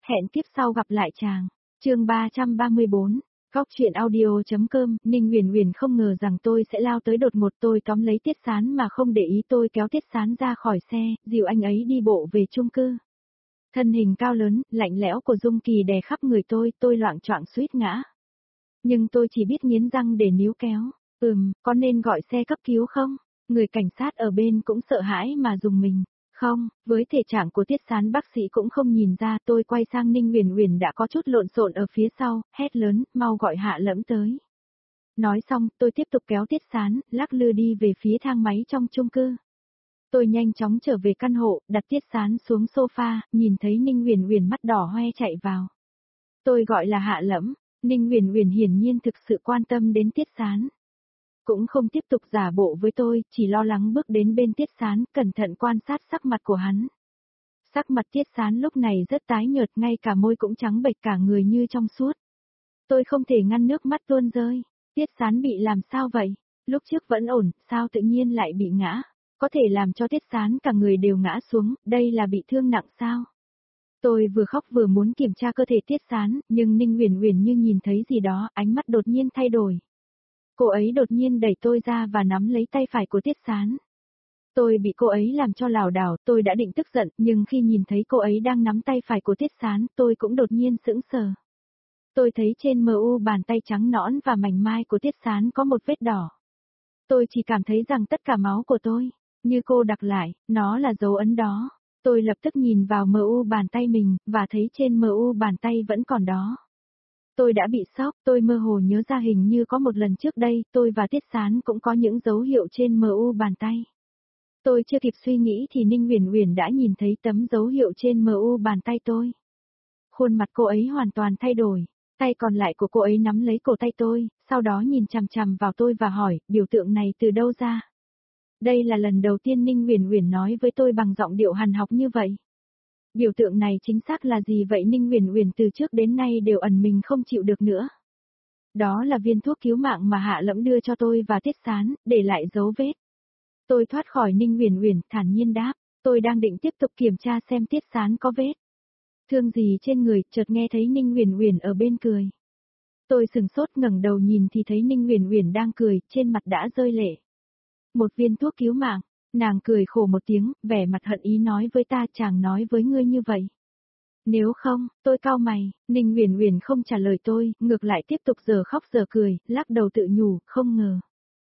Hẹn kiếp sau gặp lại chàng. Chương 334. Góc truyện audio.com. Ninh Huyền Huyền không ngờ rằng tôi sẽ lao tới đột ngột. Tôi tóm lấy Tiết Sán mà không để ý, tôi kéo Tiết Sán ra khỏi xe, dìu anh ấy đi bộ về chung cư. Thân hình cao lớn, lạnh lẽo của Dung Kỳ đè khắp người tôi loạng choạng suýt ngã. Nhưng tôi chỉ biết nghiến răng để níu kéo. Có nên gọi xe cấp cứu không? Người cảnh sát ở bên cũng sợ hãi mà dùng mình. Không, với thể trạng của Tiết Sán bác sĩ cũng không nhìn ra. Tôi quay sang Ninh Huyền Huyền đã có chút lộn xộn ở phía sau, hét lớn, mau gọi Hạ Lẫm tới. Nói xong, tôi tiếp tục kéo Tiết Sán, lắc lư đi về phía thang máy trong chung cư. Tôi nhanh chóng trở về căn hộ, đặt Tiết Sán xuống sofa, nhìn thấy Ninh Huyền Huyền mắt đỏ hoe chạy vào. Tôi gọi là Hạ Lẫm. Ninh Huyền Huyền hiển nhiên thực sự quan tâm đến Tiết Sán. Cũng không tiếp tục giả bộ với tôi, chỉ lo lắng bước đến bên Tiết Sán, cẩn thận quan sát sắc mặt của hắn. Sắc mặt Tiết Sán lúc này rất tái nhợt, ngay cả môi cũng trắng bệch, cả người như trong suốt. Tôi không thể ngăn nước mắt tuôn rơi. Tiết Sán bị làm sao vậy? Lúc trước vẫn ổn, sao tự nhiên lại bị ngã? Có thể làm cho Tiết Sán cả người đều ngã xuống, đây là bị thương nặng sao? Tôi vừa khóc vừa muốn kiểm tra cơ thể Tiết Sán, nhưng Ninh Huyền Huyền như nhìn thấy gì đó, ánh mắt đột nhiên thay đổi. Cô ấy đột nhiên đẩy tôi ra và nắm lấy tay phải của Tiết Sán. Tôi bị cô ấy làm cho lảo đảo, tôi đã định tức giận, nhưng khi nhìn thấy cô ấy đang nắm tay phải của Tiết Sán, tôi cũng đột nhiên sững sờ. Tôi thấy trên mu bàn tay trắng nõn và mảnh mai của Tiết Sán có một vết đỏ. Tôi chỉ cảm thấy rằng tất cả máu của tôi, như cô đặc lại, nó là dấu ấn đó. Tôi lập tức nhìn vào mu bàn tay mình, và thấy trên mu bàn tay vẫn còn đó. Tôi đã bị sốc, tôi mơ hồ nhớ ra hình như có một lần trước đây, tôi và Tiết Sán cũng có những dấu hiệu trên mu bàn tay. Tôi chưa kịp suy nghĩ thì Ninh Huyền Huyền đã nhìn thấy tấm dấu hiệu trên mu bàn tay tôi. Khuôn mặt cô ấy hoàn toàn thay đổi, tay còn lại của cô ấy nắm lấy cổ tay tôi, sau đó nhìn chằm chằm vào tôi và hỏi, biểu tượng này từ đâu ra? Đây là lần đầu tiên Ninh Huyền Huyền nói với tôi bằng giọng điệu hằn học như vậy. Biểu tượng này chính xác là gì vậy? Ninh Huyền Huyền từ trước đến nay đều ẩn mình không chịu được nữa. Đó là viên thuốc cứu mạng mà Hạ Lẫm đưa cho tôi và Tiết Sán, để lại dấu vết. Tôi thoát khỏi Ninh Huyền Huyền, thản nhiên đáp, tôi đang định tiếp tục kiểm tra xem Tiết Sán có vết thương gì trên người, chợt nghe thấy Ninh Huyền Huyền ở bên cười. Tôi sừng sốt ngẩng đầu nhìn thì thấy Ninh Huyền Huyền đang cười, trên mặt đã rơi lệ. Một viên thuốc cứu mạng. Nàng cười khổ một tiếng, vẻ mặt hận ý nói với ta, chàng nói với ngươi như vậy. Nếu không, tôi cau mày. Ninh Huyền Huyền không trả lời tôi, ngược lại tiếp tục giờ khóc giờ cười, lắc đầu tự nhủ, không ngờ.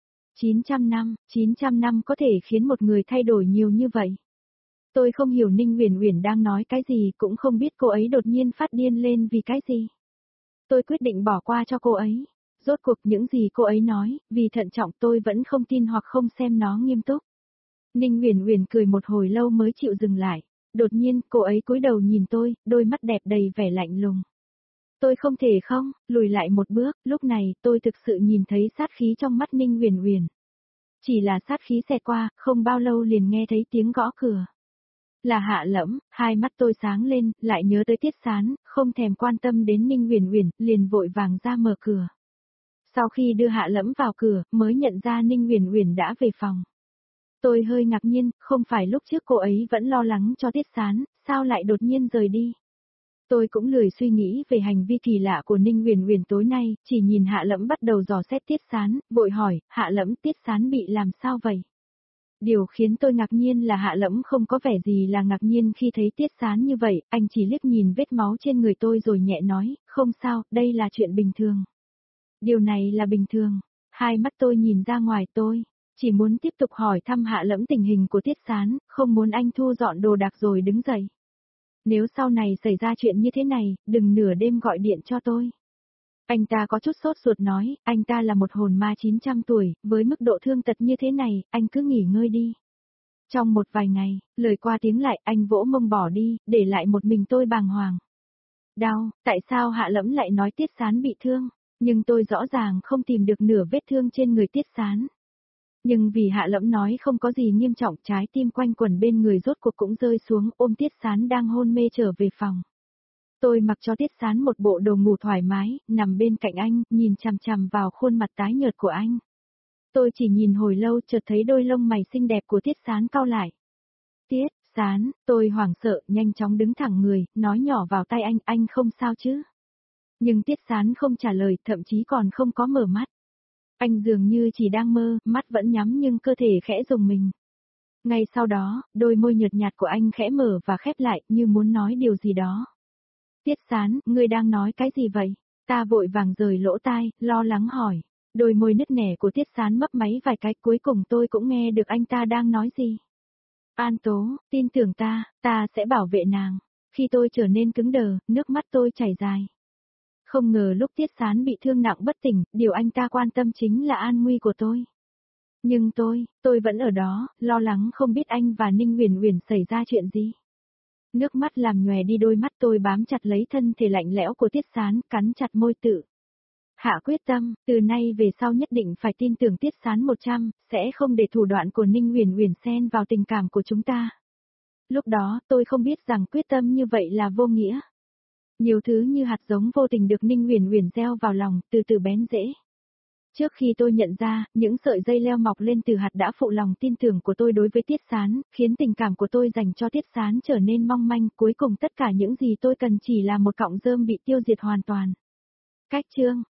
900 năm có thể khiến một người thay đổi nhiều như vậy. Tôi không hiểu Ninh Huyền Huyền đang nói cái gì, cũng không biết cô ấy đột nhiên phát điên lên vì cái gì. Tôi quyết định bỏ qua cho cô ấy. Rốt cuộc những gì cô ấy nói, vì thận trọng tôi vẫn không tin hoặc không xem nó nghiêm túc. Ninh Huyền Huyền cười một hồi lâu mới chịu dừng lại. Đột nhiên, cô ấy cúi đầu nhìn tôi, đôi mắt đẹp đầy vẻ lạnh lùng. Tôi không thể không, lùi lại một bước, lúc này tôi thực sự nhìn thấy sát khí trong mắt Ninh Huyền Huyền. Chỉ là sát khí xẹt qua, không bao lâu liền nghe thấy tiếng gõ cửa. Là Hạ Lẫm, hai mắt tôi sáng lên, lại nhớ tới Tiết Sán, không thèm quan tâm đến Ninh Huyền Huyền, liền vội vàng ra mở cửa. Sau khi đưa Hạ Lẫm vào cửa, mới nhận ra Ninh Huyền Huyền đã về phòng. Tôi hơi ngạc nhiên, không phải lúc trước cô ấy vẫn lo lắng cho Tiết Sán, sao lại đột nhiên rời đi. Tôi cũng lười suy nghĩ về hành vi kỳ lạ của Ninh Huyền Huyền tối nay, chỉ nhìn Hạ Lẫm bắt đầu dò xét Tiết Sán, vội hỏi, Hạ Lẫm, Tiết Sán bị làm sao vậy? Điều khiến tôi ngạc nhiên là Hạ Lẫm không có vẻ gì là ngạc nhiên khi thấy Tiết Sán như vậy, anh chỉ liếc nhìn vết máu trên người tôi rồi nhẹ nói, không sao, đây là chuyện bình thường. Điều này là bình thường. Hai mắt tôi nhìn ra ngoài, tôi chỉ muốn tiếp tục hỏi thăm Hạ Lẫm tình hình của Tiết Sán, không muốn anh thu dọn đồ đạc rồi đứng dậy. Nếu sau này xảy ra chuyện như thế này, đừng nửa đêm gọi điện cho tôi. Anh ta có chút sốt ruột nói, anh ta là một hồn ma 900 tuổi, với mức độ thương tật như thế này, anh cứ nghỉ ngơi đi. Trong một vài ngày, lời qua tiếng lại, anh vỗ mông bỏ đi, để lại một mình tôi bàng hoàng. Đau, tại sao Hạ Lẫm lại nói Tiết Sán bị thương? Nhưng tôi rõ ràng không tìm được nửa vết thương trên người Tiết Sán. Nhưng vì Hạ Lẫm nói không có gì nghiêm trọng, trái tim quanh quẩn bên người rốt cuộc cũng rơi xuống, ôm Tiết Sán đang hôn mê trở về phòng. Tôi mặc cho Tiết Sán một bộ đồ ngủ thoải mái, nằm bên cạnh anh, nhìn chằm chằm vào khuôn mặt tái nhợt của anh. Tôi chỉ nhìn hồi lâu, chợt thấy đôi lông mày xinh đẹp của Tiết Sán cau lại. Tiết Sán, tôi hoảng sợ, nhanh chóng đứng thẳng người, nói nhỏ vào tai anh không sao chứ? Nhưng Tiết Sán không trả lời, thậm chí còn không có mở mắt. Anh dường như chỉ đang mơ, mắt vẫn nhắm nhưng cơ thể khẽ rùng mình. Ngay sau đó, đôi môi nhợt nhạt của anh khẽ mở và khép lại như muốn nói điều gì đó. Tiết Sán, ngươi đang nói cái gì vậy? Ta vội vàng rời lỗ tai, lo lắng hỏi. Đôi môi nứt nẻ của Tiết Sán mấp máy vài cái, cuối cùng tôi cũng nghe được anh ta đang nói gì. An Tố, tin tưởng ta sẽ bảo vệ nàng. Khi tôi trở nên cứng đờ, nước mắt tôi chảy dài. Không ngờ lúc Tiết Sán bị thương nặng bất tỉnh, điều anh ta quan tâm chính là an nguy của tôi. Nhưng tôi vẫn ở đó, lo lắng không biết anh và Ninh Uyển Uyển xảy ra chuyện gì. Nước mắt làm nhòe đi đôi mắt, tôi bám chặt lấy thân thể lạnh lẽo của Tiết Sán, cắn chặt môi tự. Hạ quyết tâm, từ nay về sau nhất định phải tin tưởng Tiết Sán 100, sẽ không để thủ đoạn của Ninh Uyển Uyển xen vào tình cảm của chúng ta. Lúc đó, tôi không biết rằng quyết tâm như vậy là vô nghĩa. Nhiều thứ như hạt giống vô tình được Ninh Uyển Uyển gieo vào lòng, từ từ bén rễ. Trước khi tôi nhận ra, những sợi dây leo mọc lên từ hạt đã phụ lòng tin tưởng của tôi đối với Tiết Sán, khiến tình cảm của tôi dành cho Tiết Sán trở nên mong manh, cuối cùng tất cả những gì tôi cần chỉ là một cọng rơm bị tiêu diệt hoàn toàn. Cách chương